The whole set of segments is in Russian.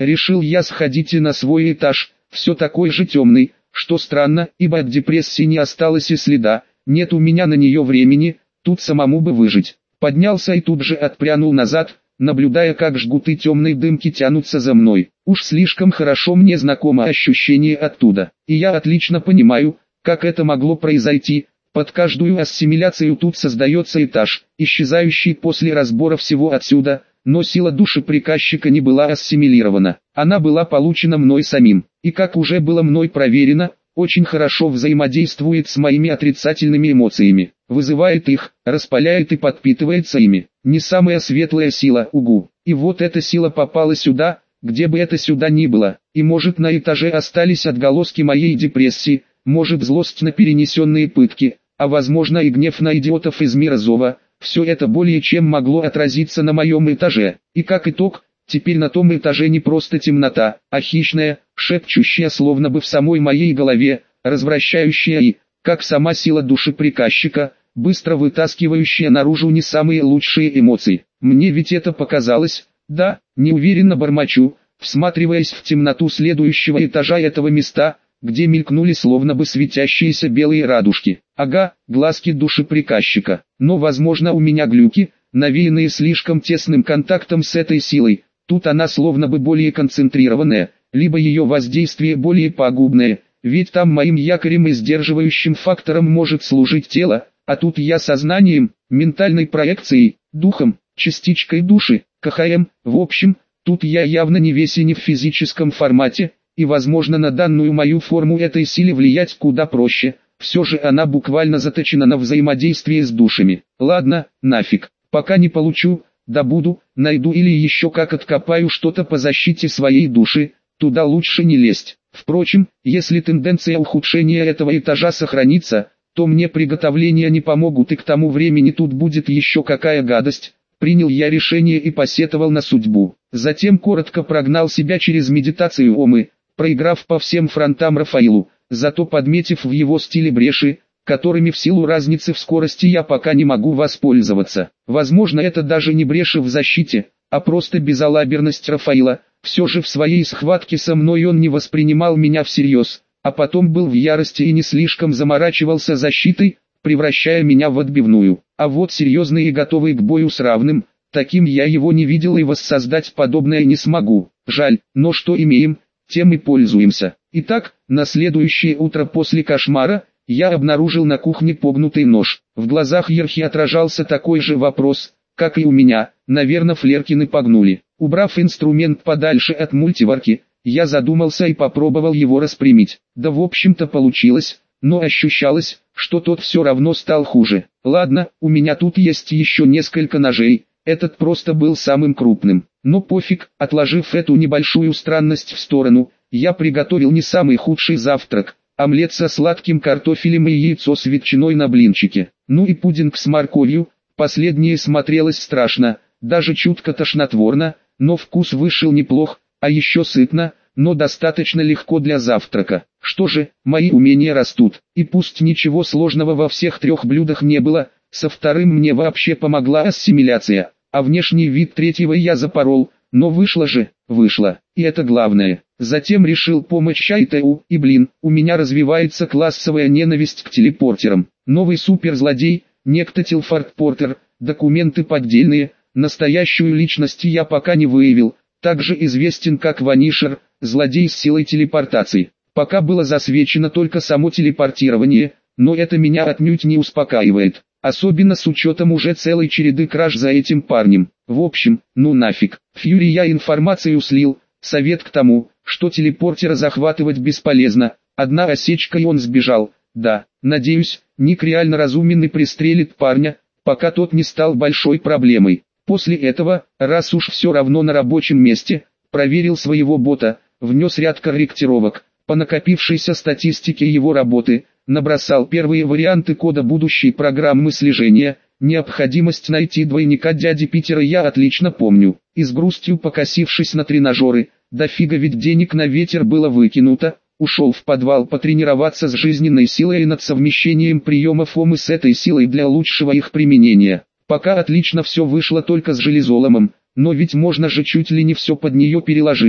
решил я сходить и на свой этаж, все такой же темный, что странно, ибо от депрессии не осталось и следа, нет у меня на нее времени, тут самому бы выжить. Поднялся и тут же отпрянул назад, наблюдая, как жгуты темной дымки тянутся за мной. Уж слишком хорошо мне знакомо ощущение оттуда, и я отлично понимаю, как это могло произойти. Под каждую ассимиляцию тут создается этаж, исчезающий после разбора всего отсюда, но сила души приказчика не была ассимилирована. Она была получена мной самим, и как уже было мной проверено, очень хорошо взаимодействует с моими отрицательными эмоциями, вызывает их, распаляет и подпитывается ими. Не самая светлая сила, угу. И вот эта сила попала сюда, где бы это сюда ни было, и может на этаже остались отголоски моей депрессии, может злость на перенесенные пытки, а возможно и гнев на идиотов из мира Зова. Все это более чем могло отразиться на моем этаже, и как итог, теперь на том этаже не просто темнота, а хищная, шепчущая словно бы в самой моей голове, развращающая и, как сама сила души приказчика, быстро вытаскивающая наружу не самые лучшие эмоции. Мне ведь это показалось, да, неуверенно бормочу, всматриваясь в темноту следующего этажа этого места, где мелькнули словно бы светящиеся белые радужки. Ага, глазки души приказчика. Но возможно у меня глюки, навеянные слишком тесным контактом с этой силой. Тут она словно бы более концентрированная, либо ее воздействие более пагубное, ведь там моим якорем и сдерживающим фактором может служить тело, а тут я сознанием, ментальной проекцией, духом, частичкой души, КХМ, в общем, тут я явно не весь и не в физическом формате, и возможно на данную мою форму этой силе влиять куда проще, все же она буквально заточена на взаимодействие с душами. Ладно, нафиг, пока не получу, добуду, найду или еще как откопаю что-то по защите своей души, туда лучше не лезть. Впрочем, если тенденция ухудшения этого этажа сохранится, то мне приготовления не помогут и к тому времени тут будет еще какая гадость. Принял я решение и посетовал на судьбу. Затем коротко прогнал себя через медитацию Омы, проиграв по всем фронтам Рафаилу, зато подметив в его стиле бреши, которыми в силу разницы в скорости я пока не могу воспользоваться. Возможно, это даже не бреши в защите, а просто безалаберность Рафаила. Все же в своей схватке со мной он не воспринимал меня всерьез, а потом был в ярости и не слишком заморачивался защитой, превращая меня в отбивную. А вот серьезный и готовый к бою с равным, таким я его не видел и воссоздать подобное не смогу. Жаль, но что имеем, тем и пользуемся. Итак, на следующее утро после кошмара, я обнаружил на кухне погнутый нож. В глазах Ерхи отражался такой же вопрос, как и у меня, наверное Флеркины погнули. Убрав инструмент подальше от мультиварки, я задумался и попробовал его распрямить. Да в общем-то получилось, но ощущалось, что тот все равно стал хуже. Ладно, у меня тут есть еще несколько ножей, этот просто был самым крупным. Но пофиг, отложив эту небольшую странность в сторону, я приготовил не самый худший завтрак. Омлет со сладким картофелем и яйцо с ветчиной на блинчике. Ну и пудинг с морковью, последнее смотрелось страшно, даже чутко тошнотворно, но вкус вышел неплох, а еще сытно, но достаточно легко для завтрака. Что же, мои умения растут, и пусть ничего сложного во всех трех блюдах не было, со вторым мне вообще помогла ассимиляция, а внешний вид третьего я запорол, но вышло же, вышло, и это главное. Затем решил помочь Шайтеу, и блин, у меня развивается классовая ненависть к телепортерам. Новый суперзлодей, некто Тилфорд Портер, документы поддельные, настоящую личность я пока не выявил, также известен как Ванишер, злодей с силой телепортации. Пока было засвечено только само телепортирование, но это меня отнюдь не успокаивает, особенно с учетом уже целой череды краж за этим парнем. В общем, ну нафиг, Фьюри я информацию слил, совет к тому, что телепортера захватывать бесполезно, одна осечка и он сбежал. Да, надеюсь, Ник реально разумен и пристрелит парня, пока тот не стал большой проблемой. После этого, раз уж все равно на рабочем месте, проверил своего бота, внес ряд корректировок, по накопившейся статистике его работы, набросал первые варианты кода будущей программы слежения. Необходимость найти двойника дяди Питера я отлично помню, и с грустью покосившись на тренажеры, дофига ведь денег на ветер было выкинуто, ушел в подвал потренироваться с жизненной силой и над совмещением приемов Омы с этой силой для лучшего их применения. Пока отлично все вышло только с железоломом, но ведь можно же чуть ли не все под нее переложить.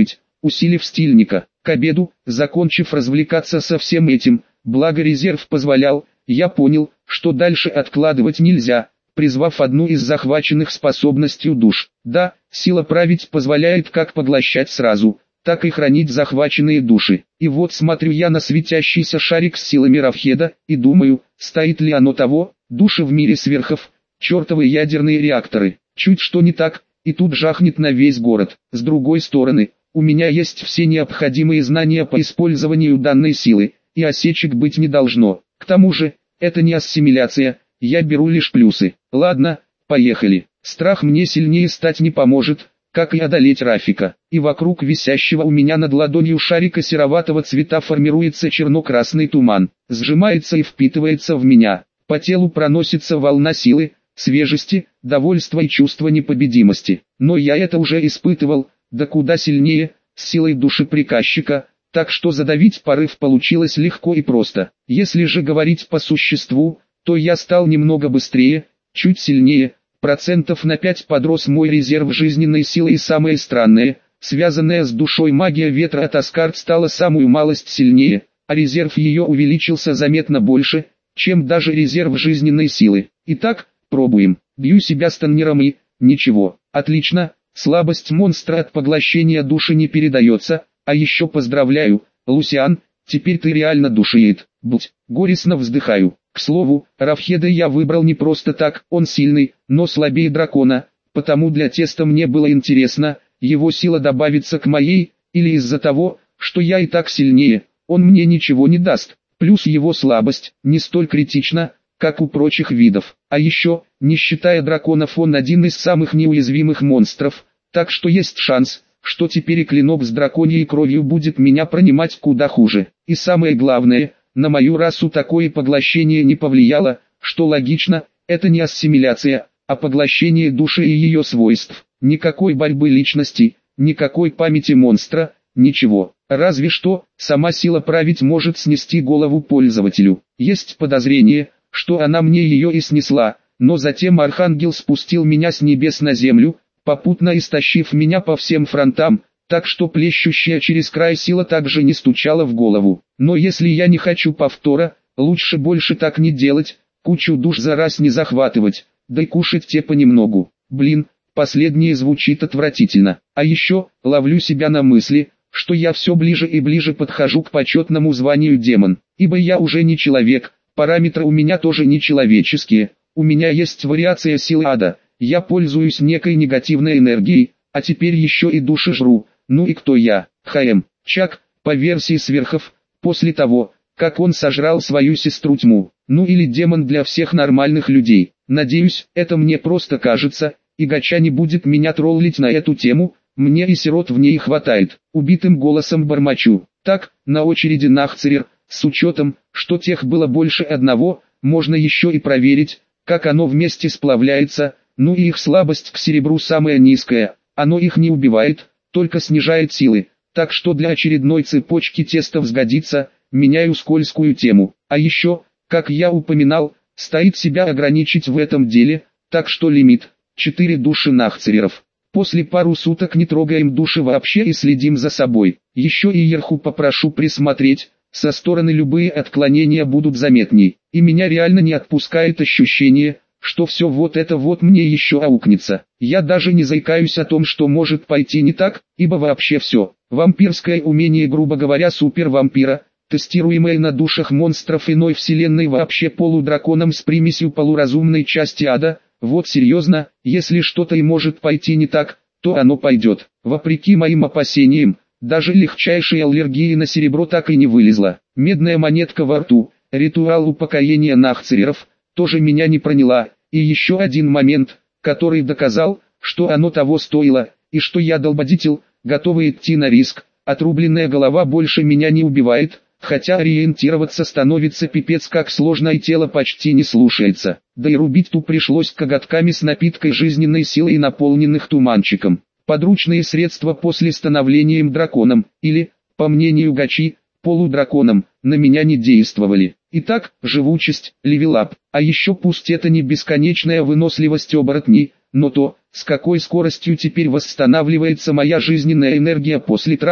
усилив стильника. К обеду, закончив развлекаться со всем этим, благо резерв позволял, я понял, что дальше откладывать нельзя, призвав одну из захваченных способностью душ. Да, сила править позволяет как поглощать сразу, так и хранить захваченные души. И вот смотрю я на светящийся шарик с силами Равхеда, и думаю, стоит ли оно того, души в мире сверхов, чертовы ядерные реакторы. Чуть что не так, и тут жахнет на весь город. С другой стороны, у меня есть все необходимые знания по использованию данной силы, и осечек быть не должно. К тому же, это не ассимиляция, я беру лишь плюсы. Ладно, поехали. Страх мне сильнее стать не поможет, как и одолеть Рафика. И вокруг висящего у меня над ладонью шарика сероватого цвета формируется черно-красный туман, сжимается и впитывается в меня. По телу проносится волна силы, свежести, довольства и чувства непобедимости. Но я это уже испытывал, да куда сильнее, с силой души приказчика, так что задавить порыв получилось легко и просто. Если же говорить по существу, то я стал немного быстрее, чуть сильнее, процентов на 5 подрос мой резерв жизненной силы, и самое странное, связанная с душой магия ветра от Аскард стала самую малость сильнее, а резерв ее увеличился заметно больше, чем даже резерв жизненной силы. Итак, пробуем. Бью себя станнером и... ничего. Отлично, слабость монстра от поглощения души не передается, а еще поздравляю, Лусиан, теперь ты реально душеед. Будь, горестно вздыхаю. К слову, Равхеда я выбрал не просто так, он сильный, но слабее дракона, потому для теста мне было интересно, его сила добавится к моей, или из-за того, что я и так сильнее, он мне ничего не даст, плюс его слабость не столь критична, как у прочих видов, а еще, не считая драконов, он один из самых неуязвимых монстров, так что есть шанс, что теперь и клинок с драконьей кровью будет меня пронимать куда хуже, и самое главное, на мою расу такое поглощение не повлияло, что логично, это не ассимиляция, а поглощение души и ее свойств. Никакой борьбы личности, никакой памяти монстра, ничего. Разве что, сама сила править может снести голову пользователю. Есть подозрение, что она мне ее и снесла, но затем Архангел спустил меня с небес на землю, попутно истощив меня по всем фронтам, так что плещущая через край сила также не стучала в голову. Но если я не хочу повтора, лучше больше так не делать, кучу душ за раз не захватывать, да и кушать те понемногу. Блин, последнее звучит отвратительно. А еще, ловлю себя на мысли, что я все ближе и ближе подхожу к почетному званию демон, ибо я уже не человек, параметры у меня тоже не человеческие, у меня есть вариация силы ада, я пользуюсь некой негативной энергией, а теперь еще и души жру. Ну и кто я? Чак, по версии сверхов, после того, как он сожрал свою сестру Тьму. Ну или демон для всех нормальных людей. Надеюсь, это мне просто кажется, и Гача не будет меня троллить на эту тему, мне и сирот в ней хватает. Убитым голосом бормочу. Так, на очереди Нахцерер, с учетом, что тех было больше одного, можно еще и проверить, как оно вместе сплавляется, ну и их слабость к серебру самая низкая, оно их не убивает, только снижает силы, так что для очередной цепочки тестов сгодится, меняю скользкую тему. А еще, как я упоминал, стоит себя ограничить в этом деле, так что лимит, 4 души Нахцереров. После пару суток не трогаем души вообще и следим за собой. Еще и Ерху попрошу присмотреть, со стороны любые отклонения будут заметней. И меня реально не отпускает ощущение, что все вот это вот мне еще аукнется. Я даже не заикаюсь о том, что может пойти не так, ибо вообще все. Вампирское умение, грубо говоря, супервампира, тестируемое на душах монстров иной вселенной вообще полудраконом с примесью полуразумной части ада, вот серьезно, если что-то и может пойти не так, то оно пойдет. Вопреки моим опасениям, даже легчайшей аллергии на серебро так и не вылезла. Медная монетка во рту, ритуал упокоения Нахцереров, тоже меня не проняла, и еще один момент, который доказал, что оно того стоило, и что я долбодетель, готовый идти на риск, отрубленная голова больше меня не убивает, хотя ориентироваться становится пипец как сложно и тело почти не слушается, да и рубить ту пришлось коготками с напиткой жизненной силы и наполненных туманчиком. Подручные средства после становления им драконом, или, по мнению Гачи, полудраконом, на меня не действовали. Итак, живучесть, левелап, а еще пусть это не бесконечная выносливость оборотней, но то, с какой скоростью теперь восстанавливается моя жизненная энергия после трат,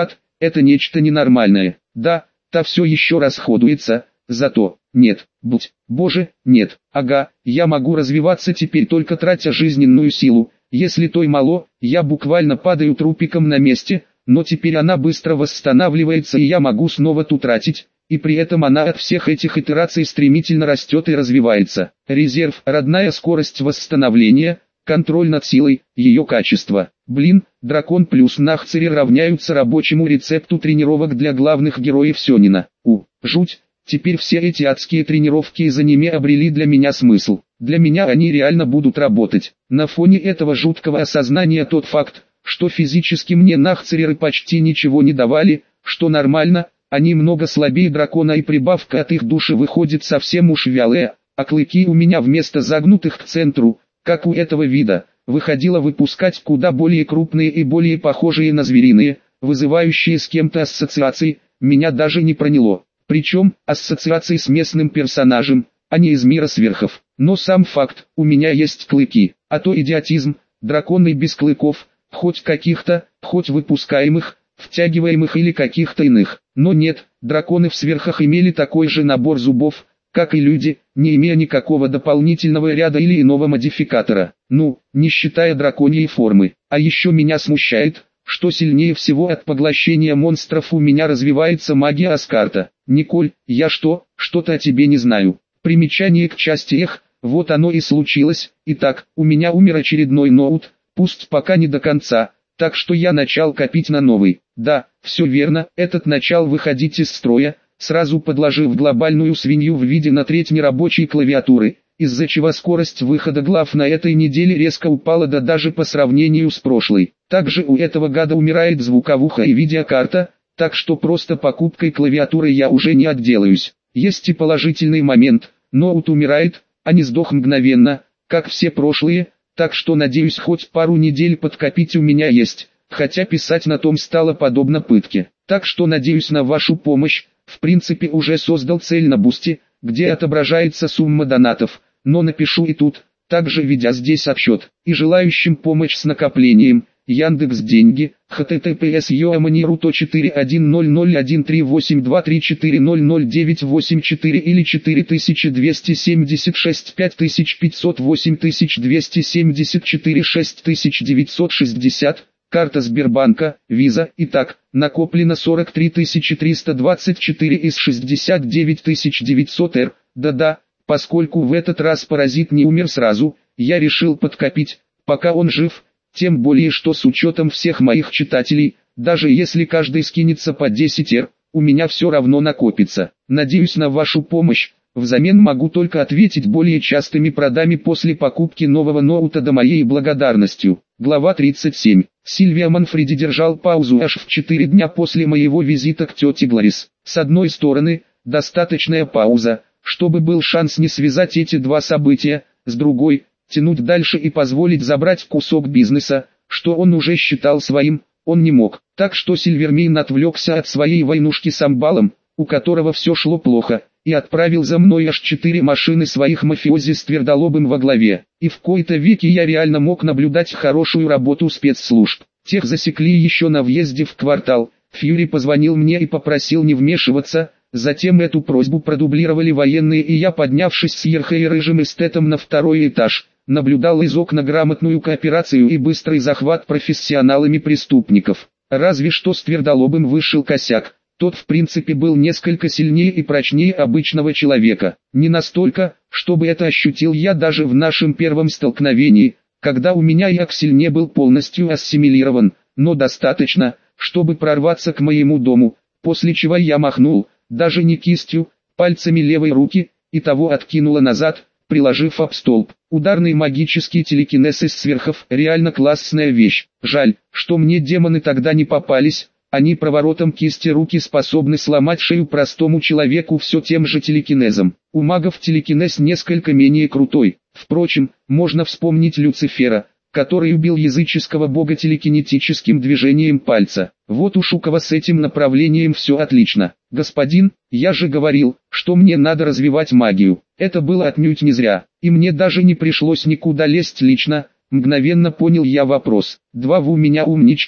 это нечто ненормальное. Да, та все еще расходуется, зато, нет, боже, нет, ага, я могу развиваться теперь только тратя жизненную силу, если той мало, я буквально падаю трупиком на месте, но теперь она быстро восстанавливается и я могу снова ту тратить, и при этом она от всех этих итераций стремительно растет и развивается. Резерв, родная скорость восстановления, контроль над силой, ее качество. Блин, дракон плюс Нахцери равняются рабочему рецепту тренировок для главных героев Сёнэна. Жуть, теперь все эти адские тренировки из аниме обрели для меня смысл. Для меня они реально будут работать. На фоне этого жуткого осознания тот факт, что физически мне Нахцереры почти ничего не давали, что нормально, они много слабее дракона и прибавка от их души выходит совсем уж вялая, а клыки у меня вместо загнутых к центру, как у этого вида, выходило выпускать куда более крупные и более похожие на звериные, вызывающие с кем-то ассоциации, меня даже не проняло. Причем, ассоциации с местным персонажем, а не из мира сверхов. Но сам факт, у меня есть клыки, а то идиотизм, драконы без клыков, хоть каких-то, хоть выпускаемых, втягиваемых или каких-то иных. Но нет, драконы в сверхах имели такой же набор зубов, как и люди, не имея никакого дополнительного ряда или иного модификатора. Ну, не считая драконьей формы. А еще меня смущает, что сильнее всего от поглощения монстров у меня развивается магия Аскарта. Николь, я что-то о тебе не знаю. Примечание к части «Эх», вот оно и случилось. Итак, у меня умер очередной ноут, пусть пока не до конца, так что я начал копить на новый. Да, все верно, этот начал выходить из строя, сразу подложив глобальную свинью в виде на треть нерабочей клавиатуры, из-за чего скорость выхода глав на этой неделе резко упала даже по сравнению с прошлой. Также у этого гада умирает звуковуха и видеокарта, так что просто покупкой клавиатуры я уже не отделаюсь. Есть и положительный момент, ноут умирает, а не сдох мгновенно, как все прошлые, так что надеюсь хоть пару недель подкопить у меня есть, хотя писать на том стало подобно пытке. Так что надеюсь на вашу помощь, в принципе уже создал цель на бусте, где отображается сумма донатов, но напишу и тут, также ведя здесь отсчет, и желающим помочь с накоплением, Яндекс.Деньги, https://41001382384000984 или 4276 5508 274 6960, карта Сбербанка, Виза. Итак, накоплено 43 324 из 69 900 Р. Да-да, поскольку в этот раз паразит не умер сразу, я решил подкопить, пока он жив. Тем более что с учетом всех моих читателей, даже если каждый скинется по 10 Р, у меня все равно накопится. Надеюсь на вашу помощь, взамен могу только ответить более частыми продами после покупки нового ноута до моей благодарностью. Глава 37. Сильвия Манфреди держал паузу аж в 4 дня после моего визита к тете Глорис. С одной стороны, достаточная пауза, чтобы был шанс не связать эти два события, с другой – тянуть дальше и позволить забрать кусок бизнеса, что он уже считал своим, он не мог. Так что Сильвермейн отвлекся от своей войнушки с Амбалом, у которого все шло плохо, и отправил за мной аж 4 машины своих мафиози с Твердолобым во главе. И в кои-то веки я реально мог наблюдать хорошую работу спецслужб. Тех засекли еще на въезде в квартал. Фьюри позвонил мне и попросил не вмешиваться. Затем эту просьбу продублировали военные, и я, поднявшись с Ерхой и рыжим эстетом на 2-й этаж, наблюдал из окна грамотную кооперацию и быстрый захват профессионалами преступников. Разве что с Твердолобым вышел косяк. Тот в принципе был несколько сильнее и прочнее обычного человека. Не настолько, чтобы это ощутил я даже в нашем первом столкновении, когда у меня Яксель не был полностью ассимилирован, но достаточно, чтобы прорваться к моему дому, после чего я махнул, даже не кистью, пальцами левой руки, и того откинуло назад, приложив об столб. Ударный магический телекинез из сверхов – реально классная вещь. Жаль, что мне демоны тогда не попались, они проворотом кисти руки способны сломать шею простому человеку все тем же телекинезом. У магов телекинез несколько менее крутой. Впрочем, можно вспомнить Люцифера, который убил языческого бога телекинетическим движением пальца. Вот уж у кого с этим направлением все отлично. Господин, я же говорил, что мне надо развивать магию. Это было отнюдь не зря, и мне даже не пришлось никуда лезть лично. Мгновенно понял я вопрос. 2 в у меня умничка,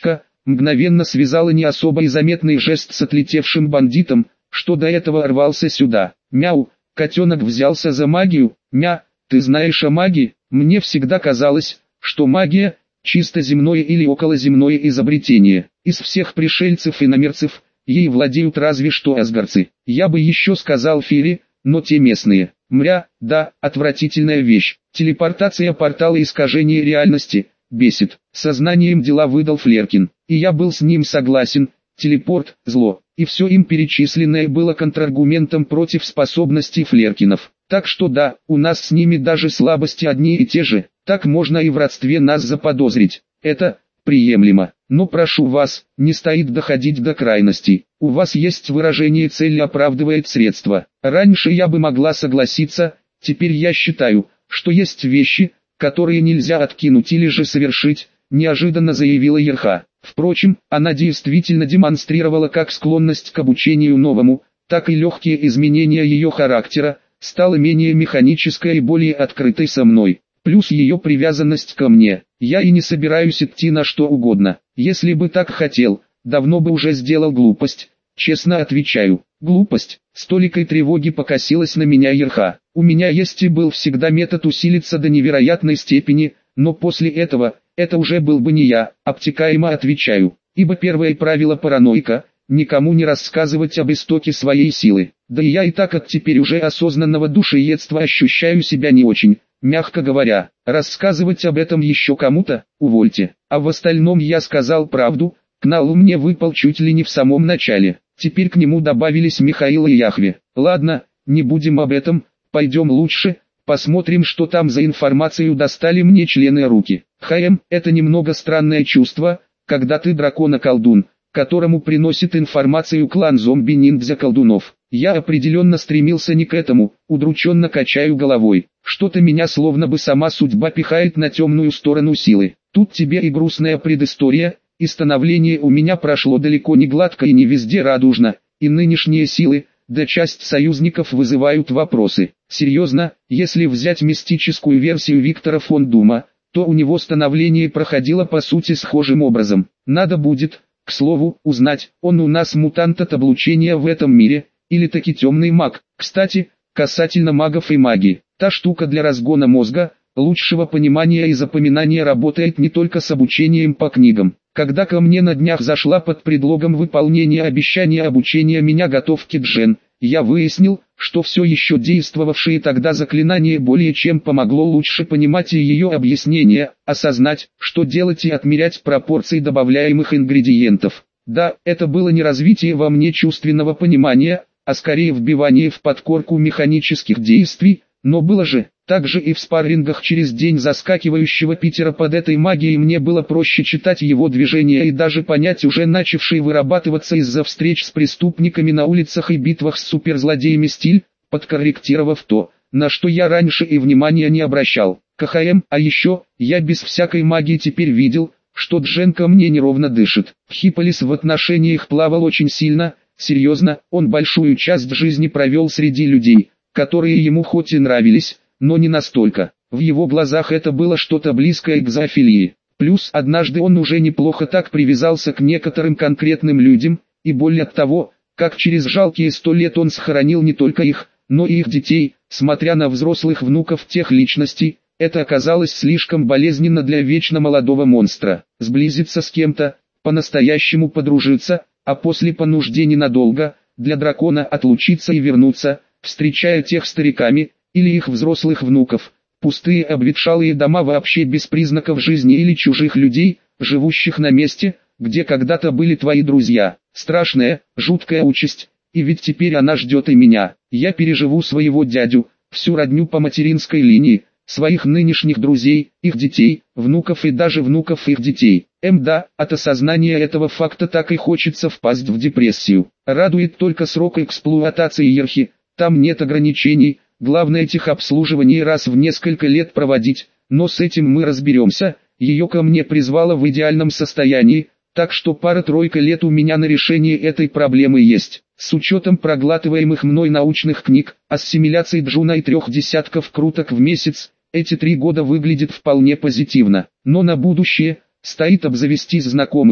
мгновенно связала не особо и заметный жест с отлетевшим бандитом, что до этого рвался сюда. Мяу, котенок взялся за магию. Ты знаешь о магии? Мне всегда казалось, что магия – чисто земное или околоземное изобретение. Из всех пришельцев и иномерцев, ей владеют разве что асгарцы. Я бы еще сказал феи, но те местные. Да, отвратительная вещь. Телепортация портала искажения реальности. Бесит. Сознанием дела выдал Флеркин. И я был с ним согласен. Телепорт – зло. И все им перечисленное было контраргументом против способностей Флеркинов. Так что да, у нас с ними даже слабости одни и те же. Так можно и в родстве нас заподозрить. Это приемлемо. Но прошу вас, не стоит доходить до крайностей. У вас есть выражение «цель оправдывает средства». Раньше я бы могла согласиться, теперь я считаю, что есть вещи, которые нельзя откинуть или же совершить, неожиданно заявила Ерха. Впрочем, она действительно демонстрировала как склонность к обучению новому, так и легкие изменения ее характера, стала менее механической и более открытой со мной. Плюс ее привязанность ко мне. Я и не собираюсь идти на что угодно. Если бы так хотел, давно бы уже сделал глупость. Честно отвечаю, глупость. С толикой тревоги покосилась на меня Ерха. У меня есть и был всегда метод усилиться до невероятной степени, но после этого, это уже был бы не я, обтекаемо отвечаю. Ибо первое правило параноика – никому не рассказывать об истоке своей силы. Да и я и так от теперь уже осознанного душеедства ощущаю себя не очень. Мягко говоря, рассказывать об этом еще кому-то, увольте. А в остальном я сказал правду, Кнал мне выпал чуть ли не в самом начале. Теперь к нему добавились Михаил и Яхве. Ладно, не будем об этом, пойдем лучше, посмотрим, что там за информацию достали мне члены руки. Это немного странное чувство, когда ты дракона-колдун, которому приносит информацию клан зомби-ниндзя-колдунов. Я определенно стремился не к этому, удрученно качаю головой. Что-то меня словно бы сама судьба пихает на темную сторону силы. Тут тебе и грустная предыстория, и становление у меня прошло далеко не гладко и не везде радужно, и нынешние силы, да часть союзников вызывают вопросы. Серьезно, если взять мистическую версию Виктора фон Дума, то у него становление проходило по сути схожим образом. Надо будет, к слову, узнать, он у нас мутант от облучения в этом мире, или таки темный маг. Кстати, касательно магов и магии, та штука для разгона мозга, лучшего понимания и запоминания работает не только с обучением по книгам. Когда ко мне на днях зашла под предлогом выполнения обещания обучения меня готовки Джен, я выяснил, что все еще действовавшее тогда заклинание более чем помогло лучше понимать и ее объяснение, осознать, что делать и отмерять пропорции добавляемых ингредиентов. Да, это было не развитие во мне чувственного понимания, а скорее вбивание в подкорку механических действий, но было же. Также и в спаррингах через день заскакивающего Питера под этой магией мне было проще читать его движения и даже понять уже начавший вырабатываться из-за встреч с преступниками на улицах и битвах с суперзлодеями стиль, подкорректировав то, на что я раньше и внимания не обращал. А еще, я без всякой магии теперь видел, что Джен ко мне неровно дышит. Хиполис в отношениях плавал очень сильно, серьезно, он большую часть жизни провел среди людей, которые ему хоть и нравились, но не настолько. В его глазах это было что-то близкое к зоофилии. Плюс однажды он уже неплохо так привязался к некоторым конкретным людям, и боль от того, как через жалкие 100 лет он сохранил не только их, но и их детей, смотря на взрослых внуков тех личностей, это оказалось слишком болезненно для вечно молодого монстра. Сблизиться с кем-то, по-настоящему подружиться, а после по нужде ненадолго, для дракона отлучиться и вернуться, встречая тех стариками, или их взрослых внуков, пустые обветшалые дома вообще без признаков жизни или чужих людей, живущих на месте, где когда-то были твои друзья. Страшная, жуткая участь, и ведь теперь она ждет и меня. Я переживу своего дядю, всю родню по материнской линии, своих нынешних друзей, их детей, внуков и даже внуков их детей. Да, от осознания этого факта так и хочется впасть в депрессию. Радует только срок эксплуатации Ерхи, там нет ограничений. Главное техобслуживание раз в несколько лет проводить, но с этим мы разберемся. Ее ко мне призвало в идеальном состоянии, так что пара-тройка лет у меня на решение этой проблемы есть. С учетом проглатываемых мной научных книг, ассимиляции Джуна и 3 десятков круток в месяц, эти 3 года выглядят вполне позитивно. Но на будущее, стоит обзавестись знакомыми,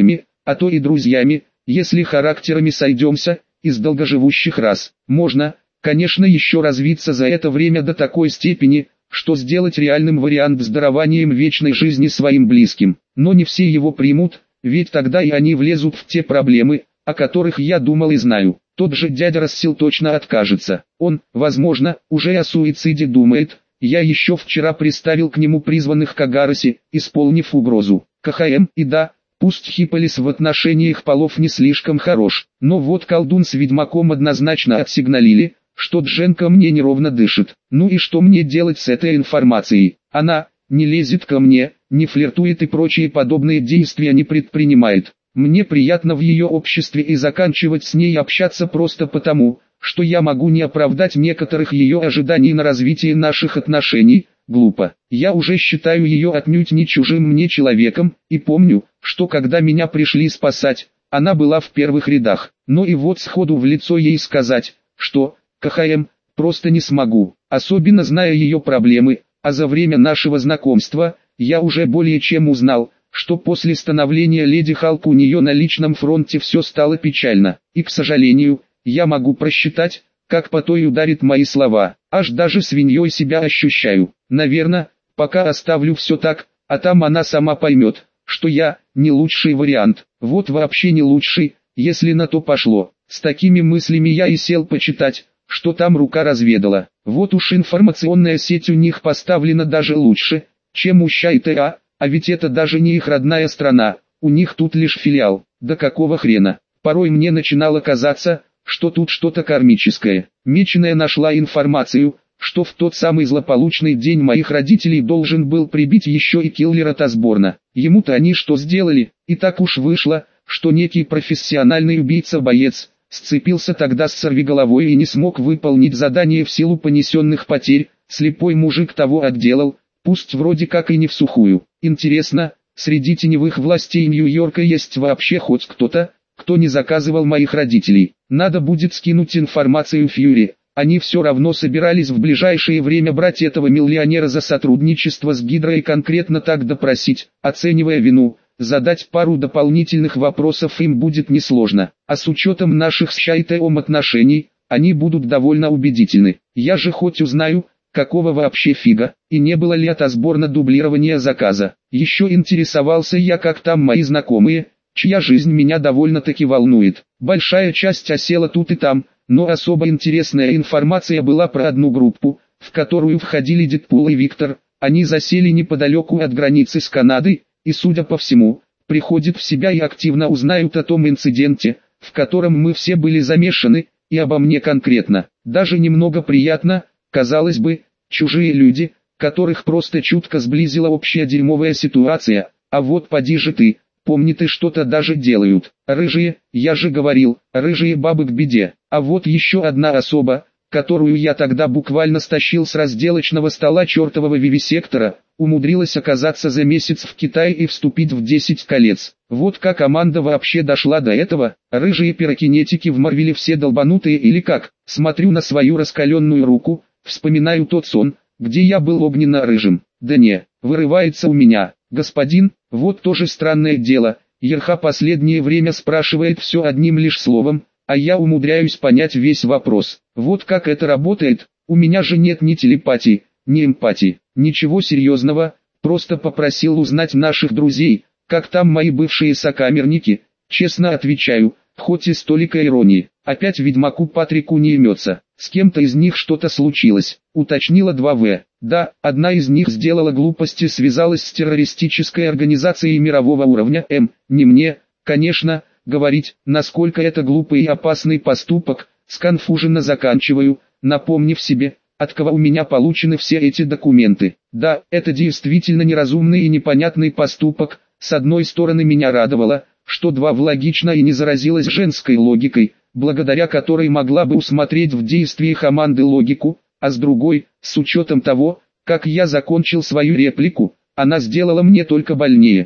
а то и друзьями, если характерами сойдемся, из долгоживущих рас. Можно, конечно, еще развиться за это время до такой степени, что сделать реальным вариант с дарованием вечной жизни своим близким. Но не все его примут, ведь тогда и они влезут в те проблемы, о которых я думал и знаю. Тот же дядя Рассел точно откажется. Он, возможно, уже о суициде думает. Я еще вчера приставил к нему призванных Кагароси, исполнив угрозу. КХМ, и да, пусть Хиполис в отношениях полов не слишком хорош, но вот колдун с ведьмаком однозначно отсигналили, что Дженка мне неровно дышит. Ну и что мне делать с этой информацией? Она не лезет ко мне, не флиртует и прочие подобные действия не предпринимает. Мне приятно в ее обществе и заканчивать с ней общаться просто потому, что я могу не оправдать некоторых ее ожиданий на развитие наших отношений. Глупо. Я уже считаю ее отнюдь не чужим мне человеком, и помню, что когда меня пришли спасать, она была в первых рядах. Но и вот сходу в лицо ей сказать, что КХМ просто не смогу, особенно зная ее проблемы, а за время нашего знакомства я уже более чем узнал, что после становления Леди Халк у нее на личном фронте все стало печально, и, к сожалению, я могу просчитать, как по той ударит мои слова, аж даже свиньей себя ощущаю. Наверное, пока оставлю все так, а там она сама поймет, что я не лучший вариант, вот вообще не лучший, если на то пошло. С такими мыслями я и сел почитать, что там рука разведала. Вот уж информационная сеть у них поставлена даже лучше, чем у ЩА, а ведь это даже не их родная страна, у них тут лишь филиал. Да какого хрена? Порой мне начинало казаться, что тут что-то кармическое. Меченая нашла информацию, что в тот самый злополучный день моих родителей должен был прибить еще и киллера Тасборна. Ему-то они что сделали? И так уж вышло, что некий профессиональный убийца-боец сцепился тогда с сорвиголовой и не смог выполнить задание в силу понесенных потерь. Слепой мужик того отделал, пусть вроде как и не в сухую. Интересно, среди теневых властей Нью-Йорка есть вообще хоть кто-то, кто не заказывал моих родителей? Надо будет скинуть информацию Фьюри. Они все равно собирались в ближайшее время брать этого миллионера за сотрудничество с Гидрой и конкретно так допросить, оценивая вину. Задать пару дополнительных вопросов им будет несложно, а с учетом наших с ЩА отношений, они будут довольно убедительны. Я же хоть узнаю, какого вообще фига, и не было ли от Осборна дублирования заказа. Еще интересовался я, как там мои знакомые, чья жизнь меня довольно-таки волнует. Большая часть осела тут и там, но особо интересная информация была про одну группу, в которую входили Дэдпул и Виктор. Они засели неподалеку от границы с Канадой, и, судя по всему, приходят в себя и активно узнают о том инциденте, в котором мы все были замешаны, и обо мне конкретно. Даже немного приятно, казалось бы, чужие люди, которых просто чутко сблизила общая дерьмовая ситуация, а вот поди же ты, помнит и что-то даже делают. Рыжие, я же говорил, рыжие бабы к беде. А вот еще одна особа, которую я тогда буквально стащил с разделочного стола чертового вивисектора, умудрилась оказаться за месяц в Китае и вступить в 10 колец. Вот как команда вообще дошла до этого? Рыжие пирокинетики в Марвеле все долбанутые или как? Смотрю на свою раскаленную руку, вспоминаю тот сон, где я был огненно-рыжим. Да не, вырывается у меня. Господин, вот тоже странное дело, Ерха последнее время спрашивает все одним лишь словом, а я умудряюсь понять весь вопрос. Вот как это работает, у меня же нет ни телепатии, ни эмпатии, ничего серьезного, просто попросил узнать наших друзей, как там мои бывшие сокамерники, честно отвечаю, хоть и столько иронии. Опять ведьмаку Патрику не имется, с кем-то из них что-то случилось, уточнила 2В. Да, одна из них сделала глупости, связалась с террористической организацией мирового уровня. Не мне, конечно, говорить, насколько это глупый и опасный поступок, сконфуженно заканчиваю, напомнив себе, от кого у меня получены все эти документы. Да, это действительно неразумный и непонятный поступок. С одной стороны меня радовало, что 2В логично и не заразилась женской логикой, благодаря которой могла бы усмотреть в действии команды логику, а с другой, с учетом того, как я закончил свою реплику, она сделала мне только больнее.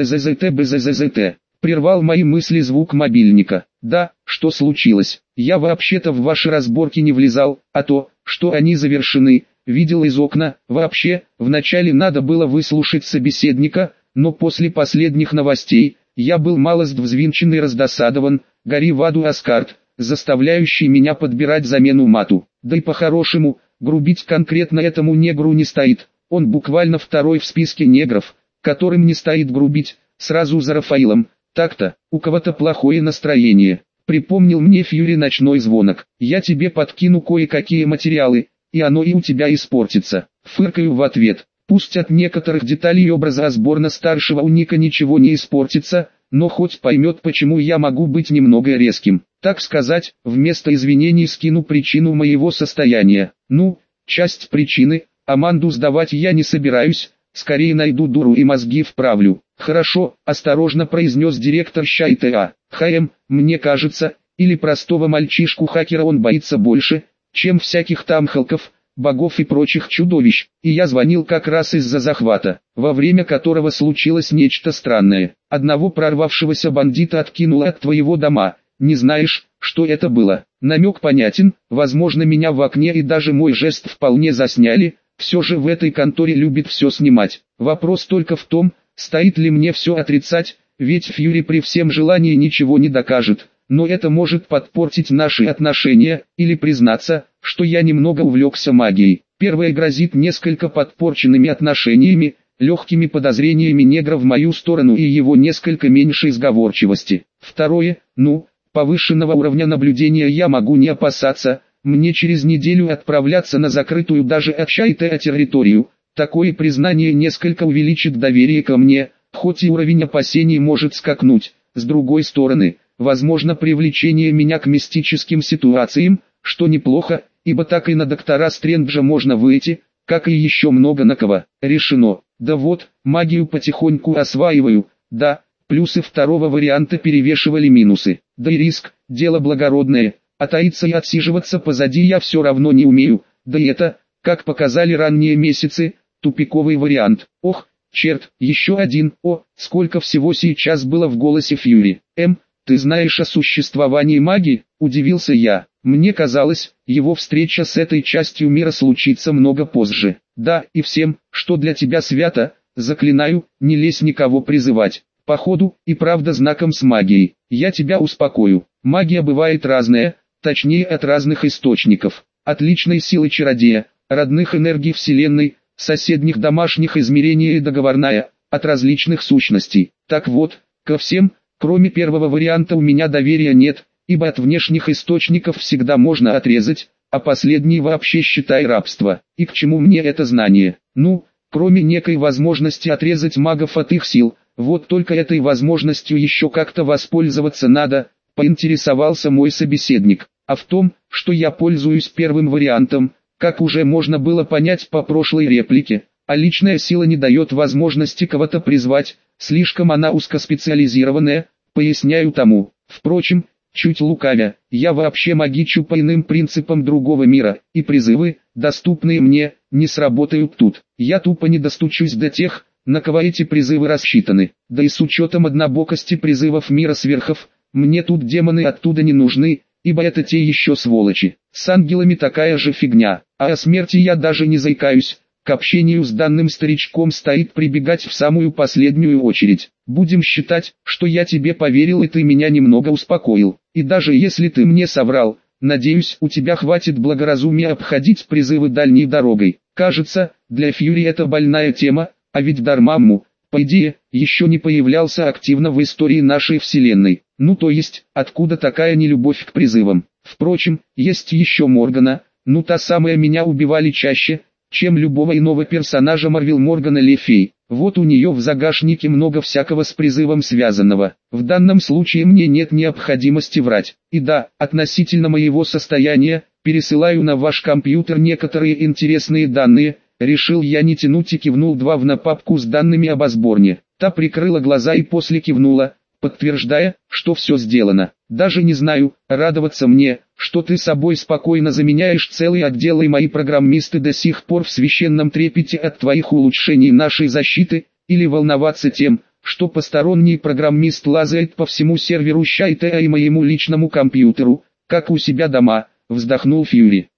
БЗЗЗТ. Прервал мои мысли звук мобильника. Да, что случилось? Я вообще-то в ваши разборки не влезал, а то, что они завершены, видел из окна. Вообще, вначале надо было выслушать собеседника, но после последних новостей, Я был малость взвинчен и раздосадован, гори в аду Аскард, заставляющий меня подбирать замену мату. Да и по-хорошему, грубить конкретно этому негру не стоит, он буквально второй в списке негров, которым не стоит грубить, сразу за Рафаилом. Так-то, у кого-то плохое настроение. Припомнил мне Фьюри ночной звонок. Я тебе подкину кое-какие материалы, и оно и у тебя испортится. Фыркаю в ответ. Пусть от некоторых деталей образа Осборна старшего у Ника ничего не испортится, но хоть поймет, почему я могу быть немного резким. Так сказать, вместо извинений скину причину моего состояния. Ну, часть причины, Аманду сдавать я не собираюсь, скорее найду дуру и мозги вправлю. Хорошо, осторожно произнес директор ЩАИТА. Мне кажется, или простого мальчишку-хакера он боится больше, чем всяких там халков, богов и прочих чудовищ. И я звонил как раз из-за захвата, во время которого случилось нечто странное. Одного прорвавшегося бандита откинуло от твоего дома. Не знаешь, что это было? Намек понятен, возможно меня в окне и даже мой жест вполне засняли. Все же в этой конторе любит все снимать. Вопрос только в том, стоит ли мне все отрицать, ведь Фьюри при всем желании ничего не докажет. Но это может подпортить наши отношения, или признаться, что я немного увлекся магией. Первое грозит несколько подпорченными отношениями, легкими подозрениями негра в мою сторону и его несколько меньшей сговорчивости. Второе, повышенного уровня наблюдения я могу не опасаться. Мне через неделю отправляться на закрытую даже от ЩАИТА территорию. Такое признание несколько увеличит доверие ко мне, хоть и уровень опасений может скакнуть. С другой стороны, возможно привлечение меня к мистическим ситуациям, что неплохо, ибо так и на доктора Стрэнджа можно выйти, как и еще много на кого. Решено. Да вот, магию потихоньку осваиваю, да, плюсы второго варианта перевешивали минусы. Да и риск, дело благородное. А таиться и отсиживаться позади я все равно не умею, да и это, как показали ранние месяцы, тупиковый вариант. Ох, черт, еще один, сколько всего сейчас было в голосе Фьюри. Ты знаешь о существовании магии? Удивился я. Мне казалось, его встреча с этой частью мира случится много позже. Да, и всем, что для тебя свято, заклинаю, не лезь никого призывать. Походу, и правда знаком с магией. Я тебя успокою. Магия бывает разная, точнее от разных источников. От личной силы чародея, родных энергий Вселенной, соседних домашних измерений и договорная, от различных сущностей. Так вот, ко всем, кроме первого варианта у меня доверия нет, ибо от внешних источников всегда можно отрезать, а последний вообще считай рабство. И к чему мне это знание? Кроме некой возможности отрезать магов от их сил, вот только этой возможностью еще как-то воспользоваться надо, поинтересовался мой собеседник. А в том, что я пользуюсь первым вариантом, как уже можно было понять по прошлой реплике, а личная сила не дает возможности кого-то призвать, слишком она узкоспециализированная, поясняю тому. Впрочем, чуть лукавя, я вообще магичу по иным принципам другого мира, и призывы, доступные мне, не сработают тут. Я тупо не достучусь до тех, на кого эти призывы рассчитаны. Да и с учетом однобокости призывов мира сверхов, мне тут демоны оттуда не нужны, ибо это те еще сволочи. С ангелами такая же фигня, а о смерти я даже не заикаюсь. К общению с данным старичком стоит прибегать в самую последнюю очередь. Будем считать, что я тебе поверил и ты меня немного успокоил. И даже если ты мне соврал, надеюсь, у тебя хватит благоразумия обходить призывы дальней дорогой. Кажется, для Фьюри это больная тема, а ведь Дармамму, по идее, еще не появлялся активно в истории нашей вселенной. То есть, откуда такая нелюбовь к призывам? Впрочем, есть еще Моргана, та самая меня убивали чаще, чем любого иного персонажа Марвел Моргана Le Fay. Вот у нее в загашнике много всякого с призывом связанного. В данном случае мне нет необходимости врать. И да, относительно моего состояния, пересылаю на ваш компьютер некоторые интересные данные. Решил я не тянуть и кивнул на папку с данными об Осборне. Та прикрыла глаза и после кивнула, подтверждая, что все сделано. Даже не знаю, радоваться мне, что ты собой спокойно заменяешь целый отдел и мои программисты до сих пор в священном трепете от твоих улучшений нашей защиты, или волноваться тем, что посторонний программист лазает по всему серверу ЩАИТА и моему личному компьютеру, как у себя дома, вздохнул Фьюри.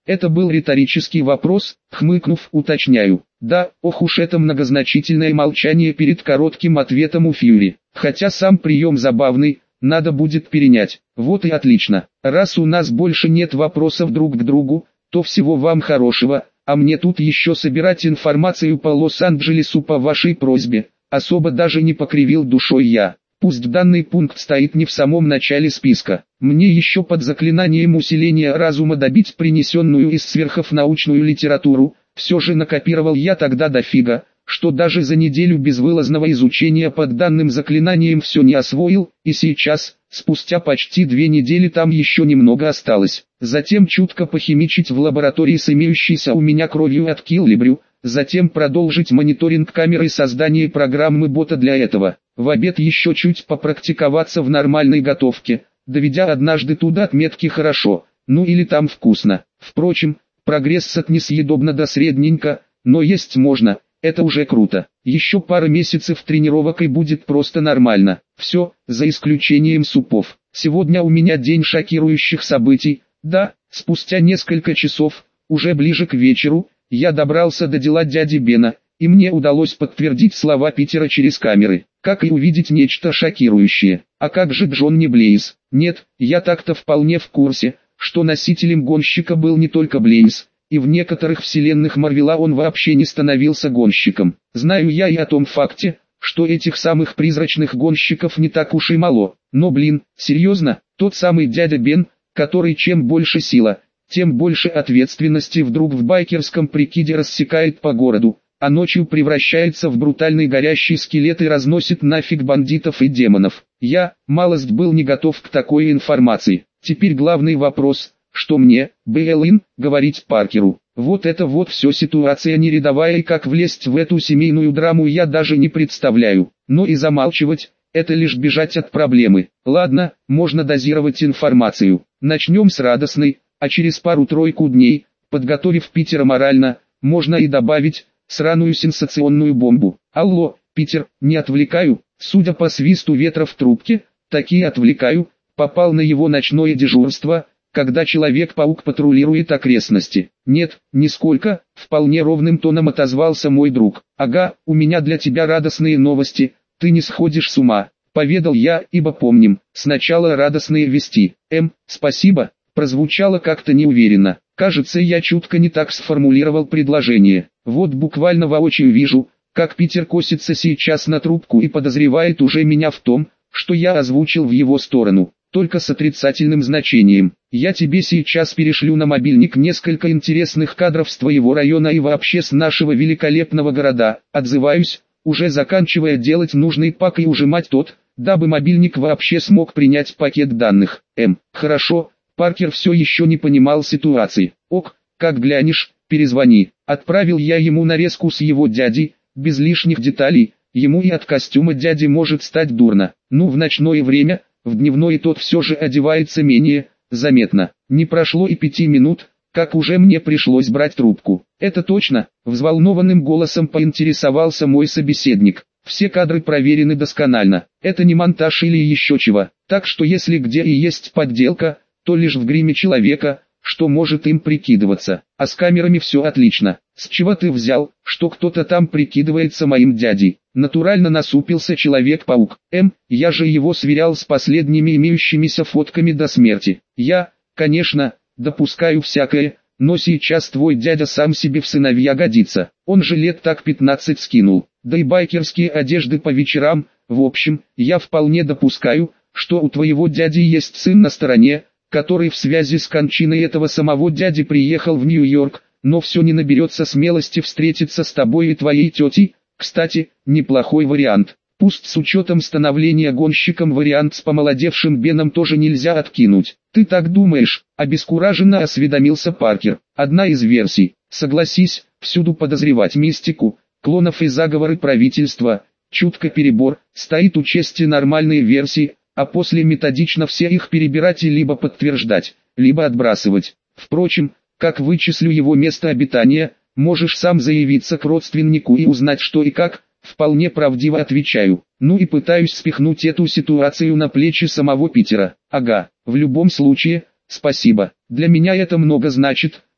Это был риторический вопрос, хмыкнув, уточняю. Да, ох уж это многозначительное молчание перед коротким ответом у Фьюри. Хотя сам прием забавный, надо будет перенять. Вот и отлично. Раз у нас больше нет вопросов друг к другу, то всего вам хорошего, а мне тут еще собирать информацию по Лос-Анджелесу по вашей просьбе. Особо даже не покривил душой я. Пусть данный пункт стоит не в самом начале списка. Мне еще под заклинанием усиления разума добить принесенную из сверхов научную литературу, все же накопировал я тогда дофига, что даже за неделю безвылазного изучения под данным заклинанием все не освоил, и сейчас, спустя почти 2 недели там еще немного осталось. Затем чутко похимичить в лаборатории с имеющейся у меня кровью от Киллибрю, затем продолжить мониторинг камеры и создание программы бота для этого. В обед еще чуть попрактиковаться в нормальной готовке, доведя однажды туда отметки «хорошо», ну или там «вкусно». Впрочем, прогресс от несъедобно до средненько, но есть можно, это уже круто. Еще пара месяцев тренировок и будет просто нормально. Все, за исключением супов. Сегодня у меня день шокирующих событий. Да, спустя несколько часов, уже ближе к вечеру, я добрался до дела дяди Бена, и мне удалось подтвердить слова Питера через камеры. Как и увидеть нечто шокирующее. А как же Джонни Блейз? Нет, я так-то вполне в курсе, что носителем гонщика был не только Блейз, и в некоторых вселенных Марвела он вообще не становился гонщиком. Знаю я и о том факте, что этих самых призрачных гонщиков не так уж и мало. Но блин, серьезно, тот самый дядя Бен, который чем больше сила, тем больше ответственности вдруг в байкерском прикиде рассекает по городу, а ночью превращается в брутальный горящий скелет и разносит нафиг бандитов и демонов. Я, малость был не готов к такой информации. Теперь главный вопрос, что мне, Бэйлин, говорить Паркеру. Вот это вот все ситуация не рядовая, и как влезть в эту семейную драму я даже не представляю. Но и замалчивать, это лишь бежать от проблемы. Ладно, можно дозировать информацию. Начнем с радостной, а через пару-тройку дней, подготовив Питера морально, можно и добавить сраную сенсационную бомбу. Алло, Питер, не отвлекаю? Судя по свисту ветра в трубке, таки отвлекаю. Попал на его ночное дежурство, когда Человек-паук патрулирует окрестности. Нет, нисколько, вполне ровным тоном отозвался мой друг. Ага, у меня для тебя радостные новости, ты не сходишь с ума, поведал я, ибо помним, сначала радостные вести. Спасибо, прозвучало как-то неуверенно. Кажется, я чутко не так сформулировал предложение. Вот буквально воочию вижу, как Питер косится сейчас на трубку и подозревает уже меня в том, что я озвучил в его сторону, только с отрицательным значением. Я тебе сейчас перешлю на мобильник несколько интересных кадров с твоего района и вообще с нашего великолепного города. Отзываюсь, уже заканчивая делать нужный пак и ужимать тот, дабы мобильник вообще смог принять пакет данных. Хорошо. Паркер все еще не понимал ситуации. Ок, как глянешь, перезвони. Отправил я ему нарезку с его дядей, без лишних деталей, ему и от костюма дяди может стать дурно. Ну в ночное время, в дневное тот все же одевается менее заметно. Не прошло и 5 минут, как уже мне пришлось брать трубку. Это точно, взволнованным голосом поинтересовался мой собеседник. Все кадры проверены досконально. Это не монтаж или еще чего. Так что если где и есть подделка, то лишь в гриме человека, что может им прикидываться. А с камерами все отлично. С чего ты взял, что кто-то там прикидывается моим дядей? Натурально насупился Человек-паук. Я же его сверял с последними имеющимися фотками до смерти. Я, конечно, допускаю всякое, но сейчас твой дядя сам себе в сыновья годится. Он же лет так 15 скинул. Да и байкерские одежды по вечерам. В общем, я вполне допускаю, что у твоего дяди есть сын на стороне, который в связи с кончиной этого самого дяди приехал в Нью-Йорк, но все не наберется смелости встретиться с тобой и твоей тетей. Кстати, неплохой вариант. Пусть с учетом становления гонщиком вариант с помолодевшим Беном тоже нельзя откинуть. Ты так думаешь? Обескураженно осведомился Паркер. Одна из версий. Согласись, всюду подозревать мистику, клонов и заговоры правительства. Чутко перебор, стоит учесть и нормальные версии, а после методично все их перебирать и либо подтверждать, либо отбрасывать. Впрочем, как вычислю его место обитания, можешь сам заявиться к родственнику и узнать что и как. Вполне правдиво отвечаю. Ну и пытаюсь спихнуть эту ситуацию на плечи самого Питера. Ага, в любом случае, спасибо. Для меня это много значит,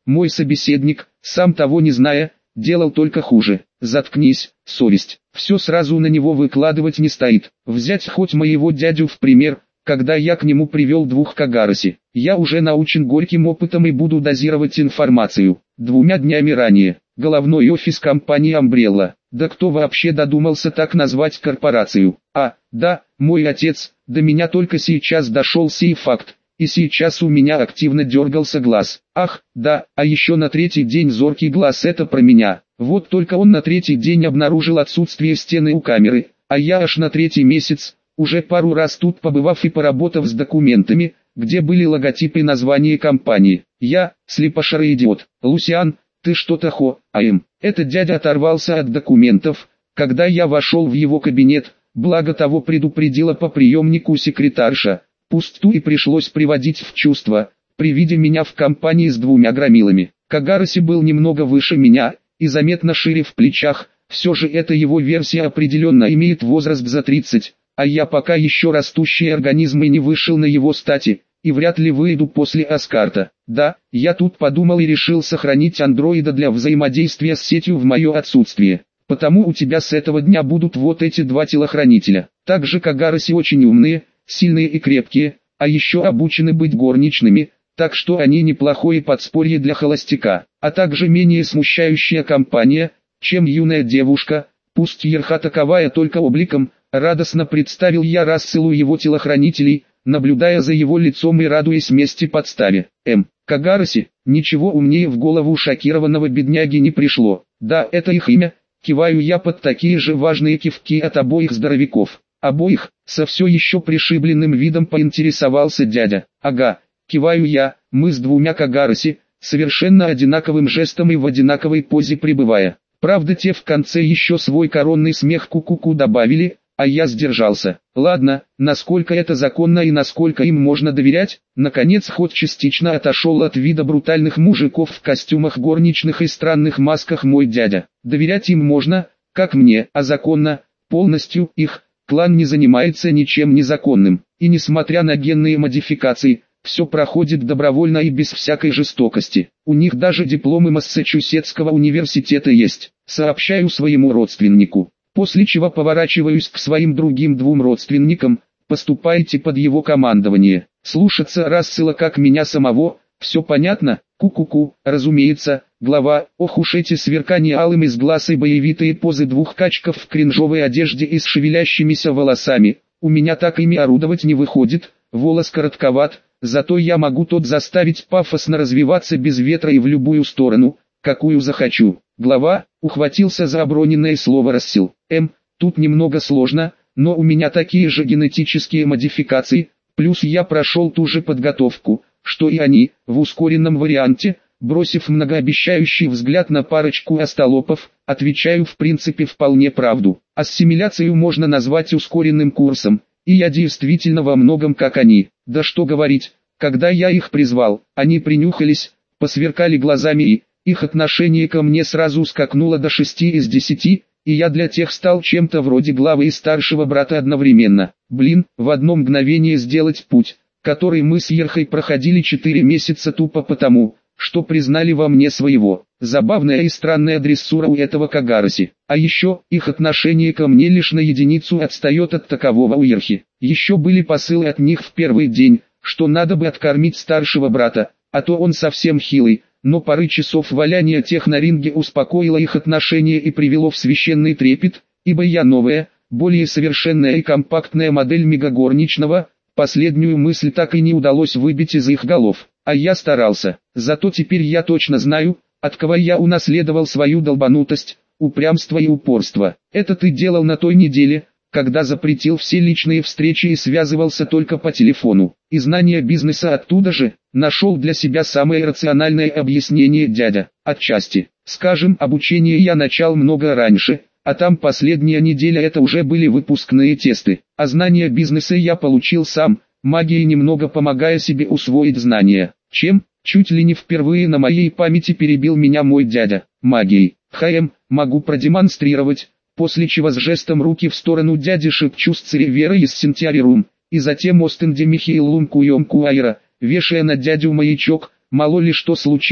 мой собеседник, сам того не зная, делал только хуже. Заткнись, совесть. Все сразу на него выкладывать не стоит. Взять хоть моего дядю в пример, когда я к нему привел 2 Кагароси. Я уже научен горьким опытом и буду дозировать информацию. 2 днями ранее. Головной офис компании Umbrella. Да кто вообще додумался так назвать корпорацию? Да, мой отец, до меня только сейчас дошел сей факт. И сейчас у меня активно дергался глаз. Ах, да, а еще на 3-й день зоркий глаз это про меня. Вот только он на 3-й день обнаружил отсутствие стены у камеры, а я аж на 3-й месяц, уже пару раз тут побывав и поработав с документами, где были логотипы и название компании. Я, слепошарый идиот. Лусиан, ты что-то Этот дядя оторвался от документов, когда я вошел в его кабинет, благо того предупредила по приемнику секретарша. Пусту и пришлось приводить в чувство, при виде меня в компании с 2 громилами. Кагароси был немного выше меня, и заметно шире в плечах, все же эта его версия определенно имеет возраст за 30, а я пока еще растущий организм и не вышел на его стати, и вряд ли выйду после Аскарта. Да, я тут подумал и решил сохранить андроида для взаимодействия с сетью в мое отсутствие. Потому у тебя с этого дня будут вот эти 2 телохранителя. Также Кагароси очень умные, сильные и крепкие, а еще обучены быть горничными, так что они неплохое подспорье для холостяка, а также менее смущающая компания, чем юная девушка, пусть ерха таковая только обликом, радостно представил я Расселу его телохранителей, наблюдая за его лицом и радуясь мести подставе. Кагароси, ничего умнее в голову шокированного бедняги не пришло. Да, это их имя, киваю я под такие же важные кивки от обоих здоровяков. Обоих, со все еще пришибленным видом поинтересовался дядя. Ага, киваю я, мы с 2 Кагароси, совершенно одинаковым жестом и в одинаковой позе пребывая. Правда те в конце еще свой коронный смех ку-ку-ку добавили, а я сдержался. Ладно, насколько это законно и насколько им можно доверять, наконец хоть частично отошел от вида брутальных мужиков в костюмах горничных и странных масках мой дядя. Доверять им можно, как мне, а законно, полностью их. Клан не занимается ничем незаконным, и несмотря на генные модификации, все проходит добровольно и без всякой жестокости. У них даже дипломы Массачусетского университета есть, сообщаю своему родственнику. После чего поворачиваюсь к своим другим 2 родственникам, поступайте под его командование. Слушаться Рассела как меня самого, все понятно? Ку-ку-ку, разумеется, глава, ох уж эти сверкания алым из глаз и боевитые позы 2 качков в кринжовой одежде и с шевелящимися волосами. У меня так ими орудовать не выходит, волос коротковат, зато я могу тот заставить пафосно развиваться без ветра и в любую сторону, какую захочу. Глава, ухватился за оброненное слово Рассел. Тут немного сложно, но у меня такие же генетические модификации, плюс я прошел ту же подготовку, что и они, в ускоренном варианте, бросив многообещающий взгляд на парочку остолопов, отвечаю в принципе вполне правду. Ассимиляцию можно назвать ускоренным курсом, и я действительно во многом как они. Да что говорить, когда я их призвал, они принюхались, посверкали глазами и их отношение ко мне сразу скакнуло до 6 из 10, и я для тех стал чем-то вроде главы и старшего брата одновременно. Блин, в одно мгновение сделать путь, который мы с Ерхой проходили 4 месяца тупо потому, что признали во мне своего. Забавная и странная дрессура у этого Кагароси. А еще, их отношение ко мне лишь на единицу отстает от такового у Ерхи. Еще были посылы от них в первый день, что надо бы откормить старшего брата, а то он совсем хилый. Но пары часов валяния тех на ринге успокоило их отношение и привело в священный трепет, ибо я новая, более совершенная и компактная модель мегагорничного, последнюю мысль так и не удалось выбить из их голов, а я старался. Зато теперь я точно знаю, от кого я унаследовал свою долбанутость, упрямство и упорство. Это ты делал на той неделе, когда запретил все личные встречи и связывался только по телефону. И знание бизнеса оттуда же, нашел для себя самое рациональное объяснение дядя. Отчасти, скажем, обучение я начал много раньше, а там последняя неделя это уже были выпускные тесты. А знания бизнеса я получил сам, магией немного помогая себе усвоить знания. Чем? Чуть ли не впервые на моей памяти перебил меня мой дядя. Магией. Могу продемонстрировать. После чего с жестом руки в сторону дяди шепчу с Церевера из Сентиарирум, и затем Остенде Михейлум Куем Куайра, вешая на дядю маячок, мало ли что случится,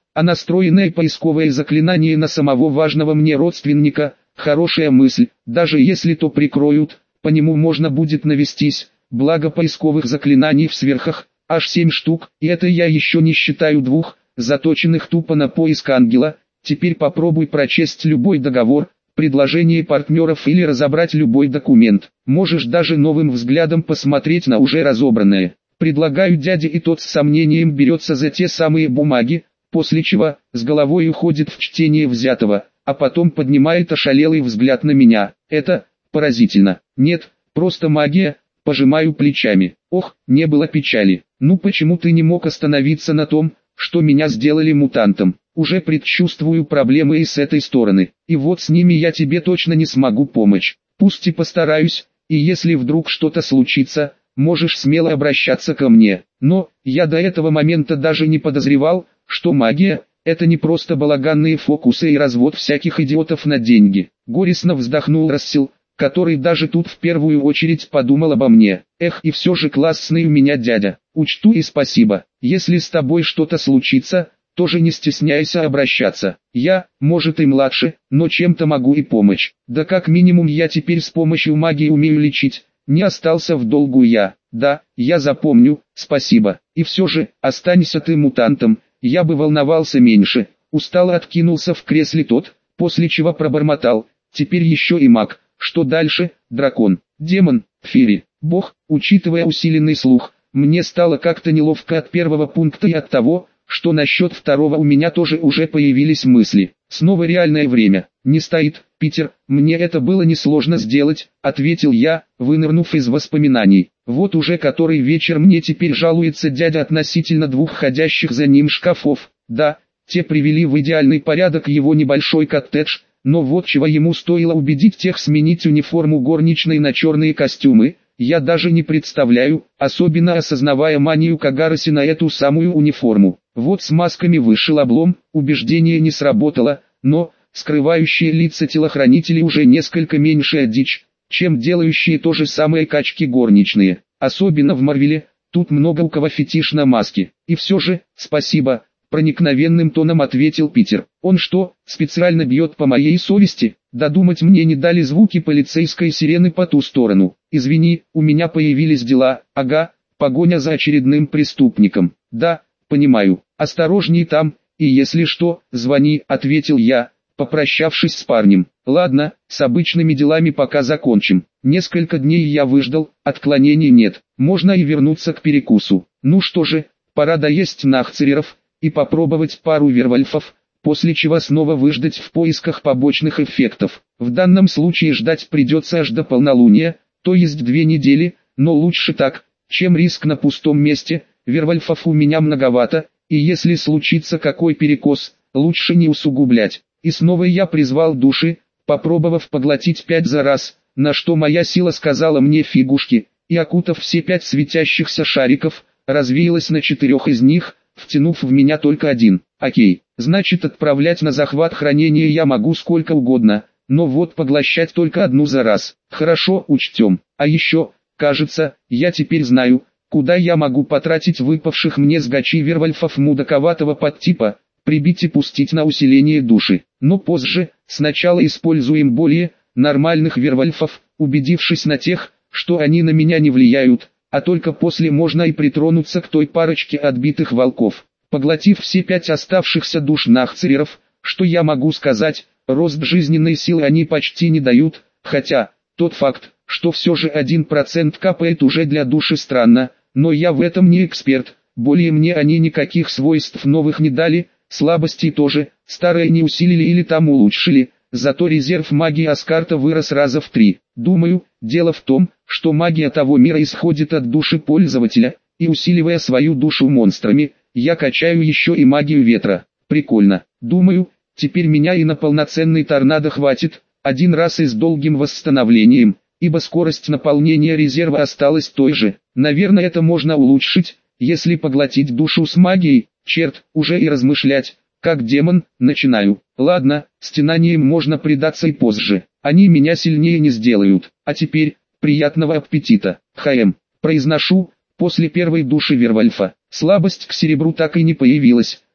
А настроенное поисковое заклинание на самого важного мне родственника – хорошая мысль, даже если то прикроют, по нему можно будет навестись, благо поисковых заклинаний в сверхах аж 7 штук, и это я еще не считаю 2, заточенных тупо на поиск ангела. Теперь попробуй прочесть любой договор, предложение партнеров или разобрать любой документ. Можешь даже новым взглядом посмотреть на уже разобранное. Предлагаю дяде, и тот с сомнением берется за те самые бумаги, после чего с головой уходит в чтение взятого, а потом поднимает ошалелый взгляд на меня. Это поразительно. Нет, просто магия. Пожимаю плечами. Ох, не было печали. Ну почему ты не мог остановиться на том, что меня сделали мутантом? Уже предчувствую проблемы и с этой стороны. И вот с ними я тебе точно не смогу помочь. Пусть и постараюсь, и если вдруг что-то случится, можешь смело обращаться ко мне. Но, я до этого момента даже не подозревал, что магия – это не просто балаганные фокусы и развод всяких идиотов на деньги. Горестно вздохнул Рассел, который даже тут в первую очередь подумал обо мне. Эх, и все же классный у меня дядя. Учту и спасибо. Если с тобой что-то случится, тоже не стесняйся обращаться. Я, может и младше, но чем-то могу и помочь. Да как минимум я теперь с помощью магии умею лечить. Не остался в долгу я. Да, я запомню, спасибо. И все же, останься ты мутантом, я бы волновался меньше. Устало откинулся в кресле тот, после чего пробормотал. Теперь еще и маг. Что дальше? Дракон, демон, фери, бог. Учитывая усиленный слух, мне стало как-то неловко от первого пункта и от того, что насчет второго у меня тоже уже появились мысли. Снова реальное время. Не стоит, Питер, мне это было несложно сделать, ответил я, вынырнув из воспоминаний. Вот уже который вечер мне теперь жалуется дядя относительно 2 ходящих за ним шкафов. Да, те привели в идеальный порядок его небольшой коттедж. Но вот чего ему стоило убедить тех сменить униформу горничной на черные костюмы, я даже не представляю, особенно осознавая манию Кагараси на эту самую униформу. Вот с масками вышел облом, убеждение не сработало, но скрывающие лица телохранителей уже несколько меньшая дичь, чем делающие то же самое качки горничные. Особенно в Марвеле, тут много у кого фетиш на маски. И все же, спасибо. Проникновенным тоном ответил Питер. Он что, специально бьет по моей совести? Додумать мне не дали звуки полицейской сирены по ту сторону. Извини, у меня появились дела. Ага, погоня за очередным преступником. Да, понимаю. Осторожней там, и если что, звони, ответил я, попрощавшись с парнем. Ладно, с обычными делами пока закончим. Несколько дней я выждал, отклонений нет. Можно и вернуться к перекусу. Ну что же, пора доесть нахцереров и попробовать пару вервольфов, после чего снова выждать в поисках побочных эффектов. В данном случае ждать придется аж до полнолуния, то есть 2 недели, но лучше так, чем риск на пустом месте. Вервольфов у меня многовато, и если случится какой перекос, лучше не усугублять. И снова я призвал души, попробовав поглотить 5 за раз, на что моя сила сказала мне фигушки, и окутав все 5 светящихся шариков, развеялась на 4 из них, втянув в меня только 1. Окей, значит отправлять на захват хранения я могу сколько угодно, но вот поглощать только 1 за раз. Хорошо, учтем. А еще, кажется, я теперь знаю, куда я могу потратить выпавших мне с гачи вервольфов мудаковатого подтипа, прибить и пустить на усиление души. Но позже, сначала используем более нормальных вервольфов, убедившись на тех, что они на меня не влияют, а только после можно и притронуться к той парочке отбитых волков. Поглотив все 5 оставшихся душ нахцереров, что я могу сказать, рост жизненной силы они почти не дают, хотя, тот факт, что все же 1% капает уже для души странно, но я в этом не эксперт, более мне они никаких свойств новых не дали, слабостей тоже, старые не усилили или там улучшили. Зато резерв магии Аскарта вырос раза в 3. Думаю, дело в том, что магия того мира исходит от души пользователя, и усиливая свою душу монстрами, я качаю еще и магию ветра. Прикольно. Думаю, теперь меня и на полноценный торнадо хватит, 1 раз и с долгим восстановлением, ибо скорость наполнения резерва осталась той же. Наверное, это можно улучшить, если поглотить душу с магией. Черт, уже и размышлять. Как демон, начинаю. Ладно, стенанием можно предаться и позже. Они меня сильнее не сделают. А теперь, приятного аппетита. Произношу, после первой души вервольфа. Слабость к серебру так и не появилась.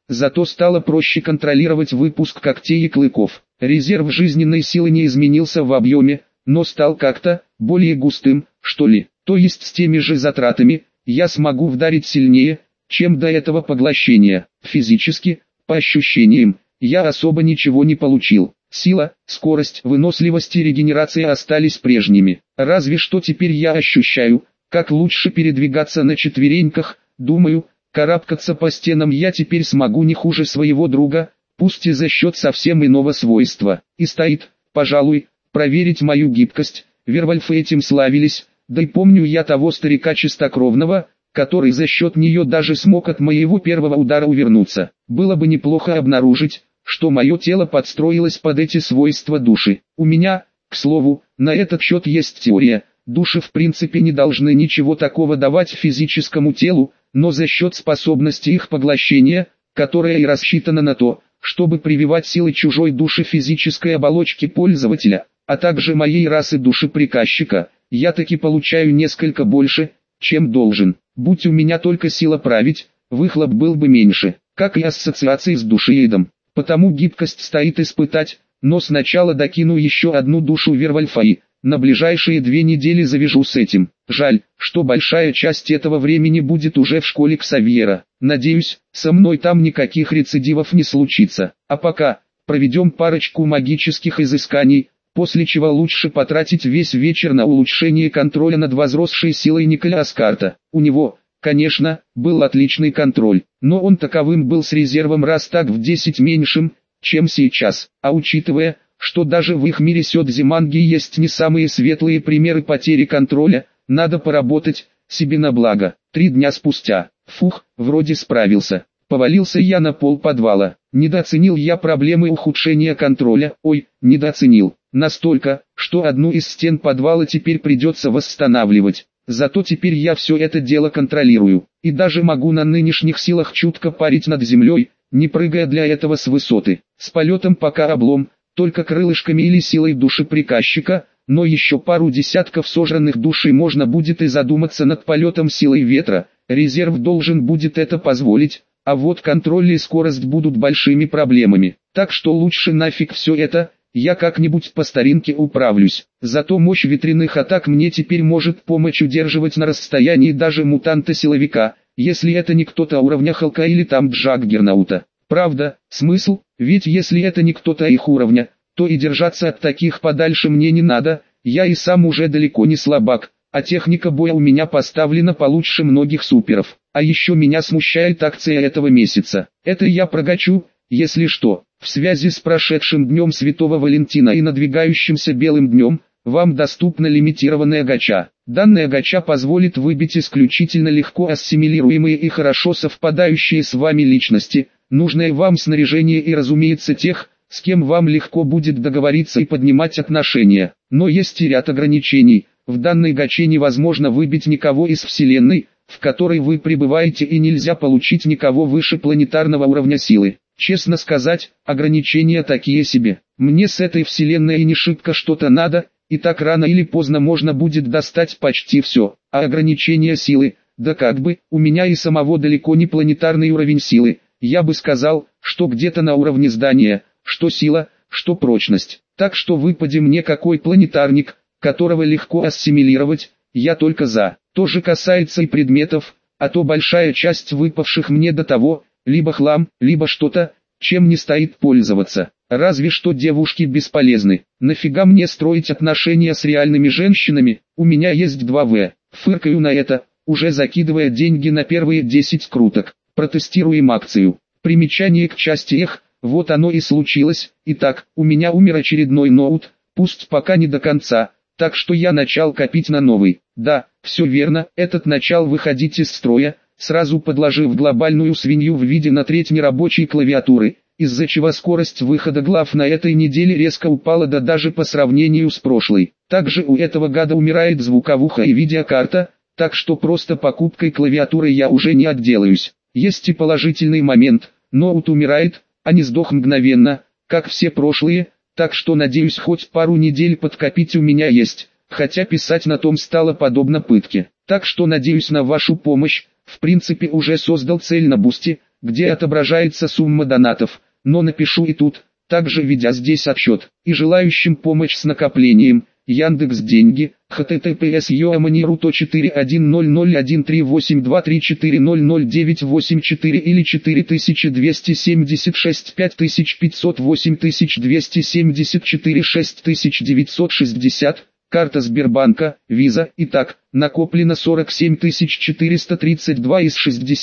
зато стало проще контролировать выпуск когтей и клыков. Резерв жизненной силы не изменился в объеме, но стал как-то более густым, что ли. То есть с теми же затратами я смогу вдарить сильнее, чем до этого поглощения. Физически, по ощущениям, я особо ничего не получил. Сила, скорость, выносливость и регенерация остались прежними. Разве что теперь я ощущаю, как лучше передвигаться на четвереньках. Думаю, карабкаться по стенам я теперь смогу не хуже своего друга, пусть и за счет совсем иного свойства. И стоит, пожалуй, проверить мою гибкость. Вервольфы этим славились, да и помню я того старика чистокровного, который за счет нее даже смог от моего первого удара увернуться. Было бы неплохо обнаружить, что мое тело подстроилось под эти свойства души. У меня, к слову, на этот счет есть теория. Души в принципе не должны ничего такого давать физическому телу, но за счет способности их поглощения, которая и рассчитана на то, чтобы прививать силы чужой души физической оболочки пользователя, а также моей расы души приказчика, я таки получаю несколько больше, чем должен. Будь у меня только сила править, выхлоп был бы меньше, как и ассоциации с душеедом. Потому гибкость стоит испытать, но сначала докину еще одну душу Вервольфа и на ближайшие 2 недели завяжу с этим. Жаль, что большая часть этого времени будет уже в школе Ксавьера. Надеюсь, со мной там никаких рецидивов не случится. А пока, проведем парочку магических изысканий, после чего лучше потратить весь вечер на улучшение контроля над возросшей силой Николя Аскарта. У него, конечно, был отличный контроль, но он таковым был с резервом раз так в 10 меньшим, чем сейчас. А учитывая, что даже в их мире Сёдзиманги есть не самые светлые примеры потери контроля, надо поработать себе на благо. 3 дня спустя, вроде справился. Повалился я на пол подвала. Недооценил я проблемы ухудшения контроля, недооценил. Настолько, что одну из стен подвала теперь придется восстанавливать. Зато теперь я все это дело контролирую. И даже могу на нынешних силах чутко парить над землей, не прыгая для этого с высоты. С полетом пока облом, только крылышками или силой души приказчика, но еще пару десятков сожранных душей можно будет и задуматься над полетом силой ветра. Резерв должен будет это позволить, а вот контроль и скорость будут большими проблемами. Так что лучше нафиг все это. Я как-нибудь по старинке управлюсь. Зато мощь ветряных атак мне теперь может помочь удерживать на расстоянии даже мутанта-силовика, если это не кто-то уровня Халка или там Джаггернаута. Правда, смысл, ведь если это не кто-то их уровня, то и держаться от таких подальше мне не надо, я и сам уже далеко не слабак, а техника боя у меня поставлена получше многих суперов. А еще меня смущает акция этого месяца. Это я прогачу, если что. В связи с прошедшим днем Святого Валентина и надвигающимся белым днем, вам доступна лимитированная гача. Данная гача позволит выбить исключительно легко ассимилируемые и хорошо совпадающие с вами личности, нужное вам снаряжение и разумеется тех, с кем вам легко будет договориться и поднимать отношения. Но есть и ряд ограничений. В данной гаче невозможно выбить никого из вселенной, в которой вы пребываете, и нельзя получить никого выше планетарного уровня силы. Честно сказать, ограничения такие себе. Мне с этой вселенной и не шибко что-то надо, и так рано или поздно можно будет достать почти все. А ограничения силы, да как бы, у меня и самого далеко не планетарный уровень силы. Я бы сказал, что где-то на уровне здания, что сила, что прочность. Так что выпади мне какой планетарник, которого легко ассимилировать, я только за. То же касается и предметов, а то большая часть выпавших мне до того, либо хлам, либо что-то, чем не стоит пользоваться. Разве что девушки бесполезны. Нафига мне строить отношения с реальными женщинами, у меня есть 2В. Фыркаю на это, уже закидывая деньги на первые 10 круток. Протестируем акцию. Примечание к части вот оно и случилось. Итак, у меня умер очередной ноут, пусть пока не до конца, так что я начал копить на новый. Да, все верно, этот начал выходить из строя, сразу подложив глобальную свинью в виде на треть нерабочей клавиатуры, из-за чего скорость выхода глав на этой неделе резко упала даже по сравнению с прошлой. Также у этого гада умирает звуковуха и видеокарта, так что просто покупкой клавиатуры я уже не отделаюсь. Есть и положительный момент, ноут умирает, а не сдох мгновенно, как все прошлые, так что надеюсь хоть пару недель подкопить у меня есть, хотя писать на том стало подобно пытке. Так что надеюсь на вашу помощь. В принципе уже создал цель на бусте, где отображается сумма донатов, но напишу и тут, также ведя здесь отчет, и желающим помощь с накоплением, Яндекс Деньги, https://4100138234000984 или 4276 5500 8274 6960, карта Сбербанка, Виза. Итак, накоплено 47 432 из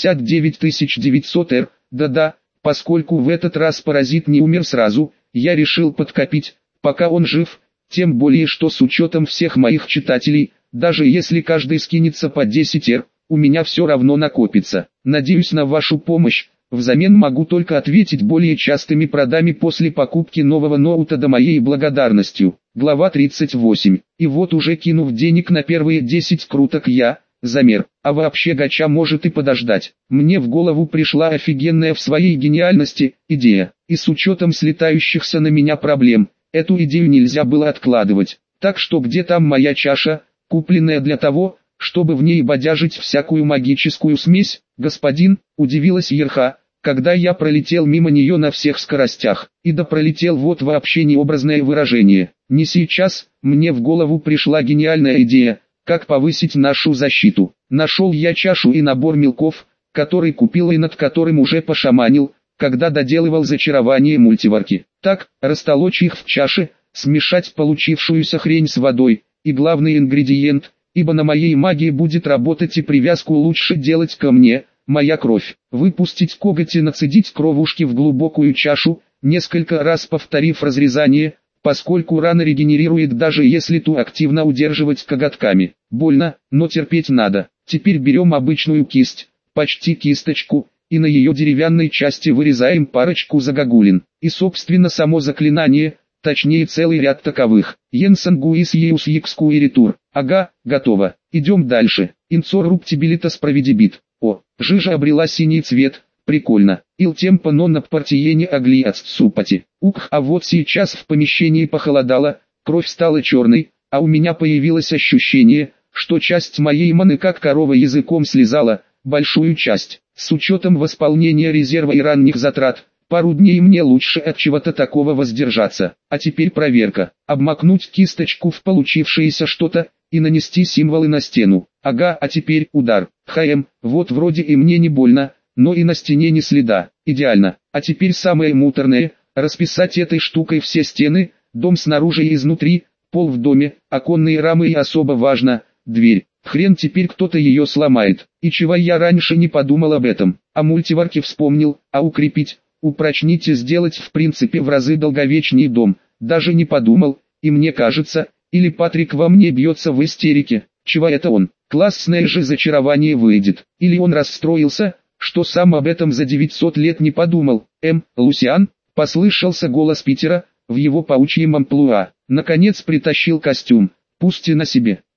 69 900 Р. Да-да, поскольку в этот раз паразит не умер сразу, я решил подкопить, пока он жив. Тем более, что с учетом всех моих читателей, даже если каждый скинется по 10 Р, у меня все равно накопится. Надеюсь на вашу помощь. Взамен могу только ответить более частыми продами после покупки нового ноута до моей благодарностью. Глава 38. И вот уже кинув денег на первые 10 круток я, замер. А вообще гача может и подождать. Мне в голову пришла офигенная в своей гениальности идея. И с учетом слетающихся на меня проблем, эту идею нельзя было откладывать. Так что где там моя чаша, купленная для того, чтобы в ней бодяжить всякую магическую смесь? Господин, удивилась Ерха, когда я пролетел мимо нее на всех скоростях. И да пролетел, вот вообще необразное выражение. Не сейчас, мне в голову пришла гениальная идея, как повысить нашу защиту. Нашел я чашу и набор мелков, который купил и над которым уже пошаманил, когда доделывал зачарование мультиварки. Так, растолочь их в чаше, смешать получившуюся хрень с водой, и главный ингредиент, ибо на моей магии будет работать и привязку лучше делать ко мне, моя кровь. Выпустить коготь и нацедить кровушки в глубокую чашу, несколько раз повторив разрезание, поскольку рана регенерирует даже если ту активно удерживать коготками. Больно, но терпеть надо. Теперь берем обычную кисть, почти кисточку, и на ее деревянной части вырезаем парочку загогулин. И собственно само заклинание, точнее целый ряд таковых. Йенсен Гуис Еус Екску и Ритур. Ага, готово. Идем дальше. Инцор Руптибилита Справедибит. О, жижа обрела синий цвет. Прикольно. Ил темпо нон партиене аглиац супати. Ух, а вот сейчас в помещении похолодало, кровь стала черной, а у меня появилось ощущение, что часть моей маны как корова языком слезала, большую часть. С учетом восполнения резерва и ранних затрат, пару дней мне лучше от чего-то такого воздержаться. А теперь проверка. Обмакнуть кисточку в получившееся что-то, и нанести символы на стену. Ага, а теперь удар. Вот вроде и мне не больно, но и на стене ни следа. Идеально. А теперь самое муторное, расписать этой штукой все стены, дом снаружи и изнутри, пол в доме, оконные рамы и особо важно, дверь. Хрен теперь кто-то ее сломает. И чего я раньше не подумал об этом. О мультиварке вспомнил, а укрепить, упрочнить и сделать в принципе в разы долговечней дом. Даже не подумал, и мне кажется, или Патрик во мне бьется в истерике. Чего это он? Классное же зачарование выйдет. Или он расстроился, что сам об этом за 900 лет не подумал. Лусиан, послышался голос Питера, в его паучьем амплуа. Наконец притащил костюм, пусть и на себе.